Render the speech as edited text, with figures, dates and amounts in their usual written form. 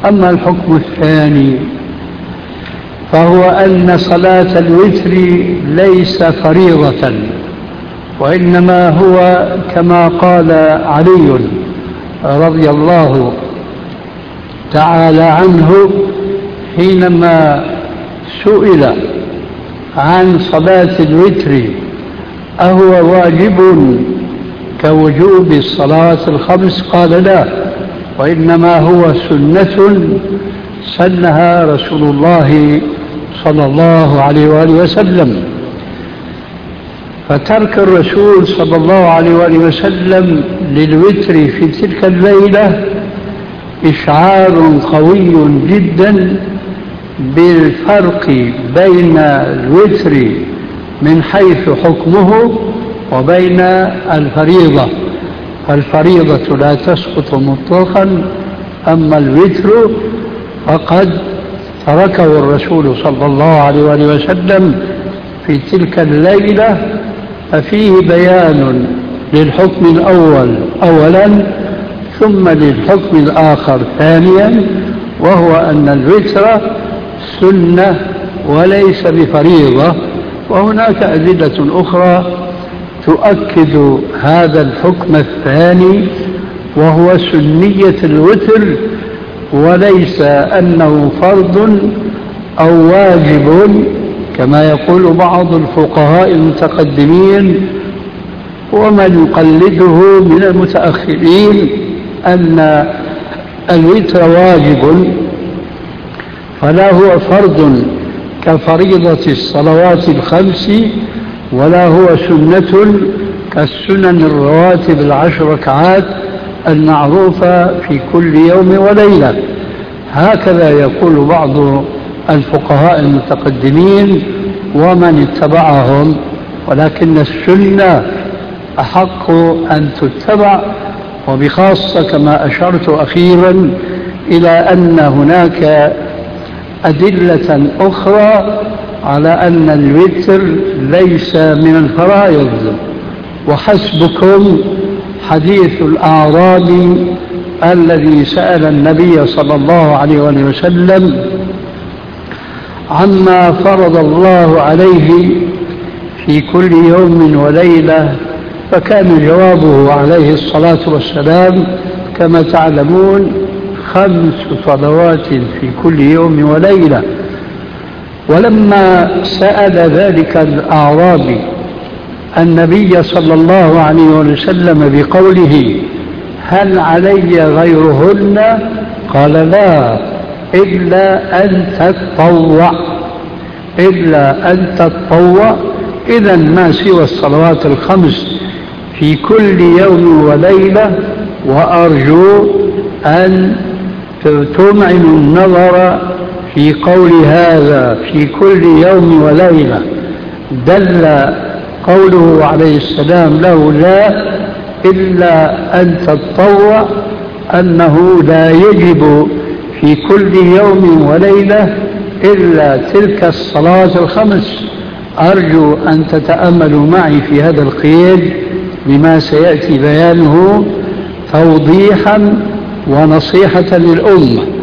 أما الحكم الثاني فهو أن صلاة الوتر ليس فريضة، وإنما هو كما قال علي رضي الله تعالى عنه حينما سئل عن صلاة الوتر أهو واجب كوجوب الصلاة الخمس؟ قال لا، وإنما هو سنة سنها رسول الله صلى الله عليه وآله وسلم. فترك الرسول صلى الله عليه وآله وسلم للوتر في تلك الليلة إشعار قوي جدا بالفرق بين الوتر من حيث حكمه وبين الفريضة. فالفريضة لا تسقط مطلقا، أما الوتر فقد تركه الرسول صلى الله عليه وآله وسلم في تلك الليلة، ففيه بيان للحكم الأول أولا ثم للحكم الآخر ثانيا، وهو أن الوتر سنة وليس بفريضة. وهناك أدلة أخرى تؤكد هذا الحكم الثاني، وهو سنية الوتر وليس أنه فرض أو واجب كما يقول بعض الفقهاء المتقدمين ومن يقلده من المتأخرين أن الوتر واجب، فلا هو فرض كفريضة الصلوات الخمس، ولا هو سنة كالسنن الرواتب العشر ركعات المعروفة في كل يوم وليلة. هكذا يقول بعض الفقهاء المتقدمين ومن اتبعهم، ولكن السنة أحق أن تتبع، وبخاصة كما أشرت أخيرا إلى أن هناك أدلة أخرى على أن الوتر ليس من الفرائض. وحسبكم حديث الأعرابي الذي سأل النبي صلى الله عليه وسلم عما فرض الله عليه في كل يوم وليلة، فكان جوابه عليه الصلاة والسلام كما تعلمون 5 صلوات في كل يوم وليلة. ولما سأل ذلك الأعرابي النبي صلى الله عليه وسلم بقوله هل علي غيرهن؟ قال لا، إلا أن تتطوع، إلا أن تتطوع. إذا ما سوى الصلوات الخمس في كل يوم وليلة. وأرجو أن تمعنوا النظر في قول هذا في كل يوم وليلة. دل قوله عليه السلام له لا إلا أن تتطوع أنه لا يجب في كل يوم وليلة إلا تلك الصلاة الخمس. أرجو أن تتأملوا معي في هذا القيد لما سيأتي بيانه توضيحا ونصيحة للأمة.